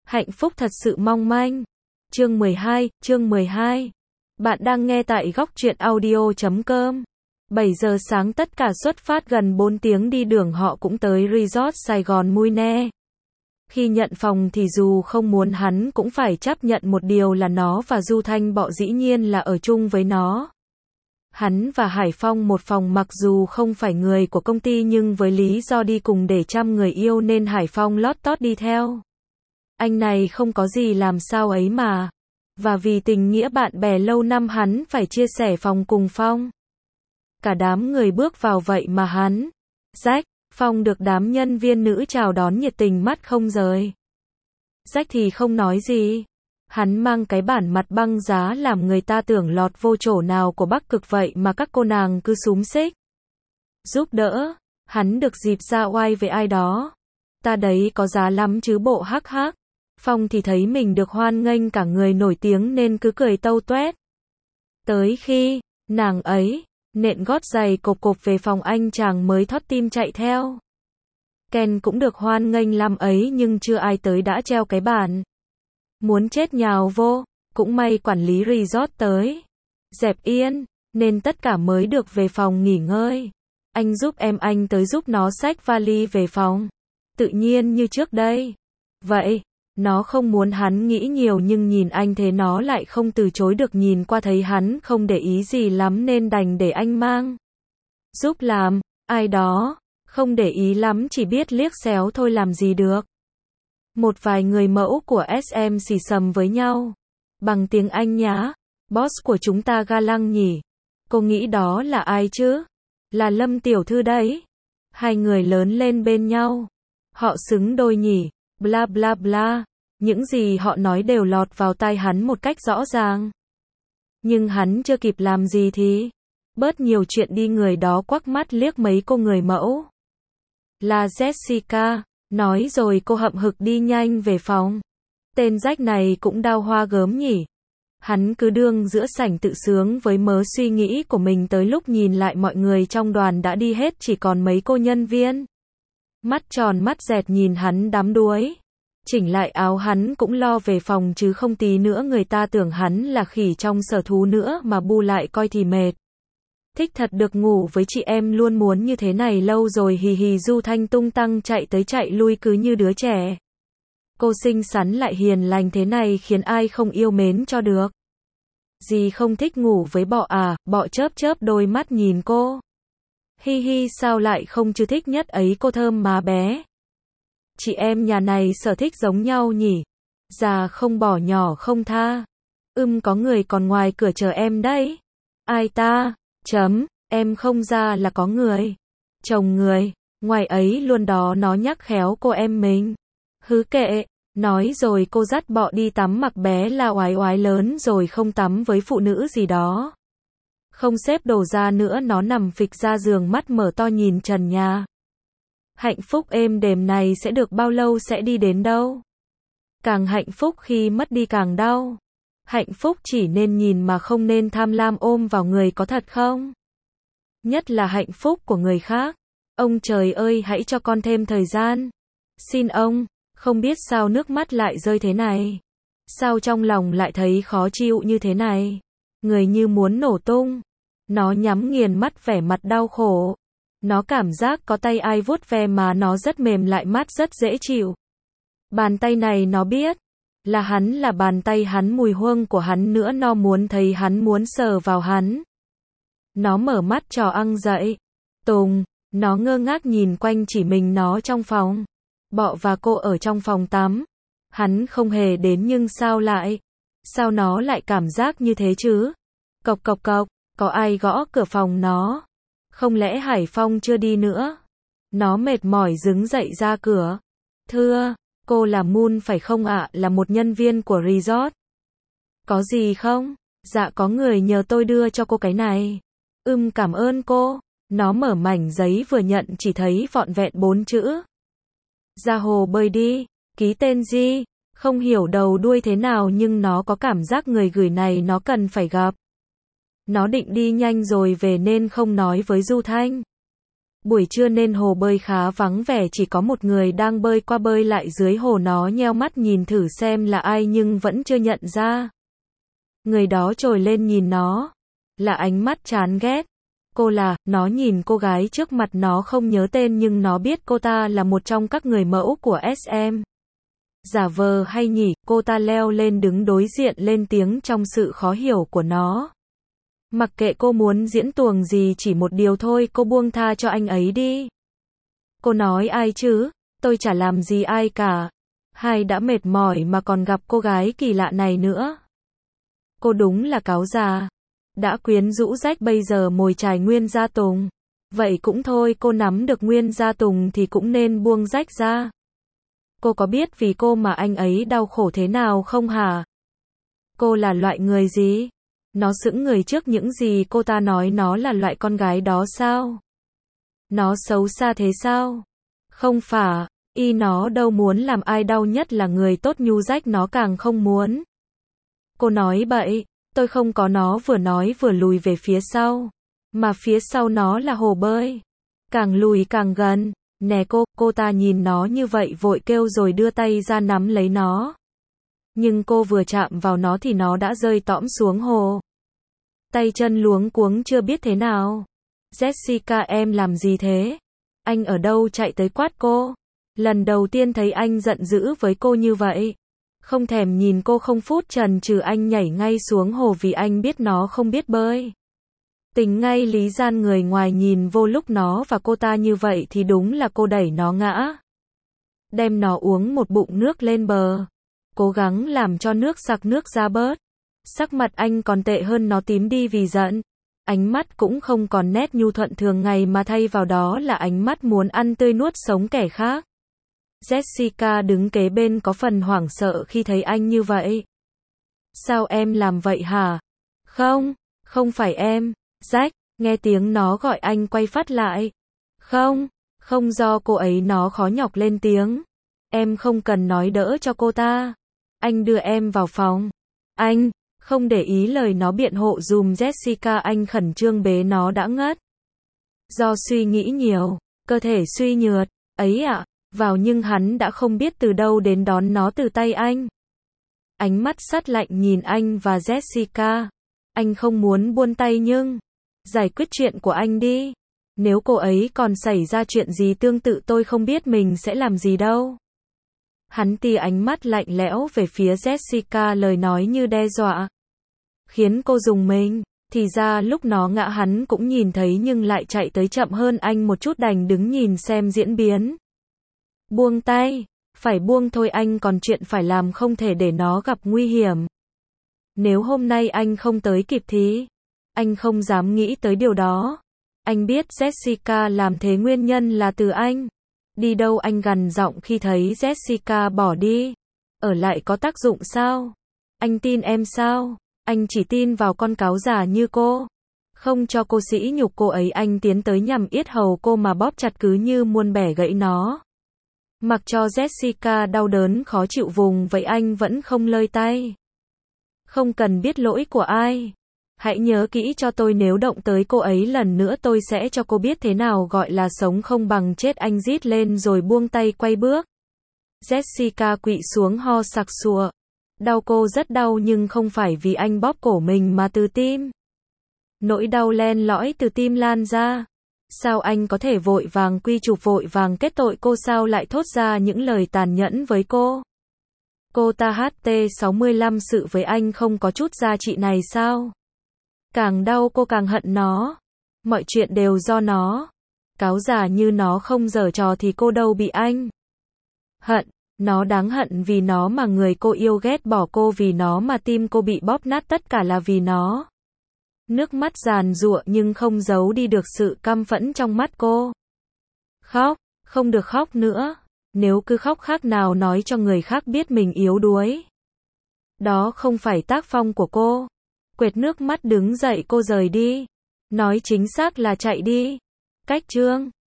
Hạnh phúc thật sự mong manh. Chương 12. Bạn đang nghe tại góc truyện audio.com. 7 giờ sáng tất cả xuất phát, gần 4 tiếng đi đường họ cũng tới resort Sài Gòn Mui Ne. Khi nhận phòng thì dù không muốn hắn cũng phải chấp nhận một điều là nó và Du Thanh Bọ dĩ nhiên là ở chung với nó. Hắn và Hải Phong một phòng, mặc dù không phải người của công ty nhưng với lý do đi cùng để chăm người yêu nên Hải Phong lót tót đi theo. Anh này không có gì làm sao ấy mà. Và vì tình nghĩa bạn bè lâu năm hắn phải chia sẻ phòng cùng Phong. Cả đám người bước vào vậy mà hắn, Jack, Phong được đám nhân viên nữ chào đón nhiệt tình mắt không rời. Jack thì không nói gì. Hắn mang cái bản mặt băng giá làm người ta tưởng lọt vô chỗ nào của Bắc Cực vậy mà các cô nàng cứ xúm xích. Giúp đỡ, hắn được dịp ra oai với ai đó. Ta đấy có giá lắm chứ bộ, hắc hắc. Phong thì thấy mình được hoan nghênh cả người nổi tiếng nên cứ cười tâu tuét. Tới khi nàng ấy nện gót giày cộp cộp về phòng, anh chàng mới thót tim chạy theo. Ken cũng được hoan nghênh lắm ấy nhưng chưa ai tới đã treo cái bản. Muốn chết nhào vô, cũng may quản lý resort tới. Dẹp yên, nên tất cả mới được về phòng nghỉ ngơi. Anh giúp em, anh tới giúp nó xách vali về phòng. Tự nhiên như trước đây. Vậy, nó không muốn hắn nghĩ nhiều nhưng nhìn anh thế nó lại không từ chối được, nhìn qua thấy hắn không để ý gì lắm nên đành để anh mang. Giúp làm, ai đó, không để ý lắm chỉ biết liếc xéo thôi làm gì được. Một vài người mẫu của SM xì xầm với nhau. Bằng tiếng Anh nhá. Boss của chúng ta ga lăng nhỉ. Cô nghĩ đó là ai chứ? Là Lâm tiểu thư đấy. Hai người lớn lên bên nhau. Họ xứng đôi nhỉ. Bla bla bla. Những gì họ nói đều lọt vào tai hắn một cách rõ ràng. Nhưng hắn chưa kịp làm gì thì bớt nhiều chuyện đi, người đó quắc mắt liếc mấy cô người mẫu. Là Jessica. Nói rồi cô hậm hực đi nhanh về phòng. Tên Jack này cũng đau hoa gớm nhỉ. Hắn cứ đương giữa sảnh tự sướng với mớ suy nghĩ của mình, tới lúc nhìn lại mọi người trong đoàn đã đi hết, chỉ còn mấy cô nhân viên. Mắt tròn mắt dẹt nhìn hắn đắm đuối. Chỉnh lại áo hắn cũng lo về phòng chứ không tí nữa người ta tưởng hắn là khỉ trong sở thú nữa mà bu lại coi thì mệt. Thích thật, được ngủ với chị em luôn muốn như thế này lâu rồi, hì hì. Du Thanh tung tăng chạy tới chạy lui cứ như đứa trẻ. Cô xinh xắn lại hiền lành thế này khiến ai không yêu mến cho được. Dì không thích ngủ với bọ à? Bọ chớp chớp đôi mắt nhìn cô. Hi hi, sao lại không chứ, thích nhất ấy, cô thơm má bé. Chị em nhà này sở thích giống nhau nhỉ. Già không bỏ nhỏ không tha. Có người còn ngoài cửa chờ em đấy. Ai ta? Em không ra là có người. Chồng người, ngoài ấy luôn đó, nó nhắc khéo cô em mình. Hứ kệ, nói rồi cô dắt bọ đi tắm, mặc bé là oái oái lớn rồi không tắm với phụ nữ gì đó. Không xếp đồ ra nữa, nó nằm phịch ra giường, mắt mở to nhìn trần nhà. Hạnh phúc êm đềm này sẽ được bao lâu, sẽ đi đến đâu? Càng hạnh phúc khi mất đi càng đau. Hạnh phúc chỉ nên nhìn mà không nên tham lam ôm vào người, có thật không? Nhất là hạnh phúc của người khác. Ông trời ơi, hãy cho con thêm thời gian. Xin ông, không biết sao nước mắt lại rơi thế này. Sao trong lòng lại thấy khó chịu như thế này. Người như muốn nổ tung. Nó nhắm nghiền mắt, vẻ mặt đau khổ. Nó cảm giác có tay ai vuốt ve mà nó rất mềm, lại mát, rất dễ chịu. Bàn tay này nó biết là hắn, là bàn tay hắn, mùi hương của hắn nữa, nó muốn thấy hắn, muốn sờ vào hắn. Nó mở mắt trò ăn dậy. Tùng, nó ngơ ngác nhìn quanh, chỉ mình nó trong phòng. Bọ và cô ở trong phòng tắm. Hắn không hề đến nhưng sao nó lại cảm giác như thế chứ? Cộc cộc cộc, có ai gõ cửa phòng nó? Không lẽ Hải Phong chưa đi nữa? Nó mệt mỏi đứng dậy ra cửa. Thưa, cô là Moon phải không ạ? Là một nhân viên của resort. Có gì không? Dạ có người nhờ tôi đưa cho cô cái này. Cảm ơn cô. Nó mở mảnh giấy vừa nhận chỉ thấy vọn vẹn 4 chữ. Ra hồ bơi đi. Ký tên gì? Không hiểu đầu đuôi thế nào nhưng nó có cảm giác người gửi này nó cần phải gặp. Nó định đi nhanh rồi về nên không nói với Du Thanh. Buổi trưa nên hồ bơi khá vắng vẻ, chỉ có một người đang bơi qua bơi lại dưới hồ. Nó nheo mắt nhìn thử xem là ai nhưng vẫn chưa nhận ra. Người đó trồi lên nhìn nó. Là ánh mắt chán ghét. Cô là, nó nhìn cô gái trước mặt, nó không nhớ tên nhưng nó biết cô ta là một trong các người mẫu của SM. Giả vờ hay nhỉ, cô ta leo lên đứng đối diện lên tiếng trong sự khó hiểu của nó. Mặc kệ cô muốn diễn tuồng gì, chỉ một điều thôi, cô buông tha cho anh ấy đi. Cô nói ai chứ, tôi chả làm gì ai cả. Hai đã mệt mỏi mà còn gặp cô gái kỳ lạ này nữa. Cô đúng là cáo già. Đã quyến rũ rách bây giờ mồi chài Nguyên Gia Tùng. Vậy cũng thôi, cô nắm được Nguyên Gia Tùng thì cũng nên buông rách ra. Cô có biết vì cô mà anh ấy đau khổ thế nào không hả? Cô là loại người gì? Nó sững người trước những gì cô ta nói. Nó là loại con gái đó sao? Nó xấu xa thế sao? Không phải, nó đâu muốn làm ai đau, nhất là người tốt nhu rách nó càng không muốn. Cô nói bậy, tôi không có. Nó vừa nói vừa lùi về phía sau. Mà phía sau nó là hồ bơi. Càng lùi càng gần. Nè cô ta nhìn nó như vậy vội kêu rồi đưa tay ra nắm lấy nó. Nhưng cô vừa chạm vào nó thì nó đã rơi tõm xuống hồ. Tay chân luống cuống chưa biết thế nào. Jessica, em làm gì thế? Anh ở đâu? Chạy tới quát cô. Lần đầu tiên thấy anh giận dữ với cô như vậy. Không thèm nhìn cô, không phút chần chừ anh nhảy ngay xuống hồ vì anh biết nó không biết bơi. Tính ngay lý gian, người ngoài nhìn vô lúc nó và cô ta như vậy thì đúng là cô đẩy nó ngã. Đem nó uống một bụng nước lên bờ. Cố gắng làm cho nước sặc nước ra bớt. Sắc mặt anh còn tệ hơn, nó tím đi vì giận. Ánh mắt cũng không còn nét nhu thuận thường ngày mà thay vào đó là ánh mắt muốn ăn tươi nuốt sống kẻ khác. Jessica đứng kế bên có phần hoảng sợ khi thấy anh như vậy. Sao em làm vậy hả? Không, không phải em. Jack, nghe tiếng nó gọi anh quay phát lại. Không do cô ấy, nó khó nhọc lên tiếng. Em không cần nói đỡ cho cô ta. Anh đưa em vào phòng. Anh, không để ý lời nó biện hộ dùm Jessica, anh khẩn trương bế nó đã ngất. Do suy nghĩ nhiều, cơ thể suy nhược, ấy ạ, vào nhưng hắn đã không biết từ đâu đến đón nó từ tay anh. Ánh mắt sắt lạnh nhìn anh và Jessica. Anh không muốn buông tay nhưng giải quyết chuyện của anh đi. Nếu cô ấy còn xảy ra chuyện gì tương tự tôi không biết mình sẽ làm gì đâu. Hắn tia ánh mắt lạnh lẽo về phía Jessica, lời nói như đe dọa. Khiến cô rùng mình. Thì ra lúc nó ngã hắn cũng nhìn thấy nhưng lại chạy tới chậm hơn anh một chút, đành đứng nhìn xem diễn biến. Buông tay. Phải buông thôi, anh còn chuyện phải làm, không thể để nó gặp nguy hiểm. Nếu hôm nay anh không tới kịp thì anh không dám nghĩ tới điều đó. Anh biết Jessica làm thế nguyên nhân là từ anh. Đi đâu? Anh gằn giọng khi thấy Jessica bỏ đi. Ở lại có tác dụng sao? Anh tin em sao? Anh chỉ tin vào con cáo già như cô. Không cho cô sỉ nhục cô ấy. Anh tiến tới nhằm yết hầu cô mà bóp chặt cứ như muốn bẻ gãy nó. Mặc cho Jessica đau đớn khó chịu vùng vậy anh vẫn không lơi tay. Không cần biết lỗi của ai. Hãy nhớ kỹ cho tôi, nếu động tới cô ấy lần nữa tôi sẽ cho cô biết thế nào gọi là sống không bằng chết. Anh rít lên rồi buông tay quay bước. Jessica quỵ xuống ho sặc sụa. Đau, cô rất đau nhưng không phải vì anh bóp cổ mình mà từ tim. Nỗi đau len lỏi từ tim lan ra. Sao anh có thể vội vàng quy chụp, vội vàng kết tội cô? Sao lại thốt ra những lời tàn nhẫn với cô? Cô ta HT65 sự với anh không có chút giá trị này sao? Càng đau cô càng hận nó. Mọi chuyện đều do nó. Cáo già như nó không giở trò thì cô đâu bị anh hận. Nó đáng hận vì nó mà người cô yêu ghét bỏ cô, vì nó mà tim cô bị bóp nát, tất cả là vì nó. Nước mắt giàn giụa nhưng không giấu đi được sự căm phẫn trong mắt cô. Khóc, không được khóc nữa. Nếu cứ khóc khác nào nói cho người khác biết mình yếu đuối. Đó không phải tác phong của cô. Quệt nước mắt đứng dậy, cô rời đi. Nói chính xác là chạy đi. Cách chương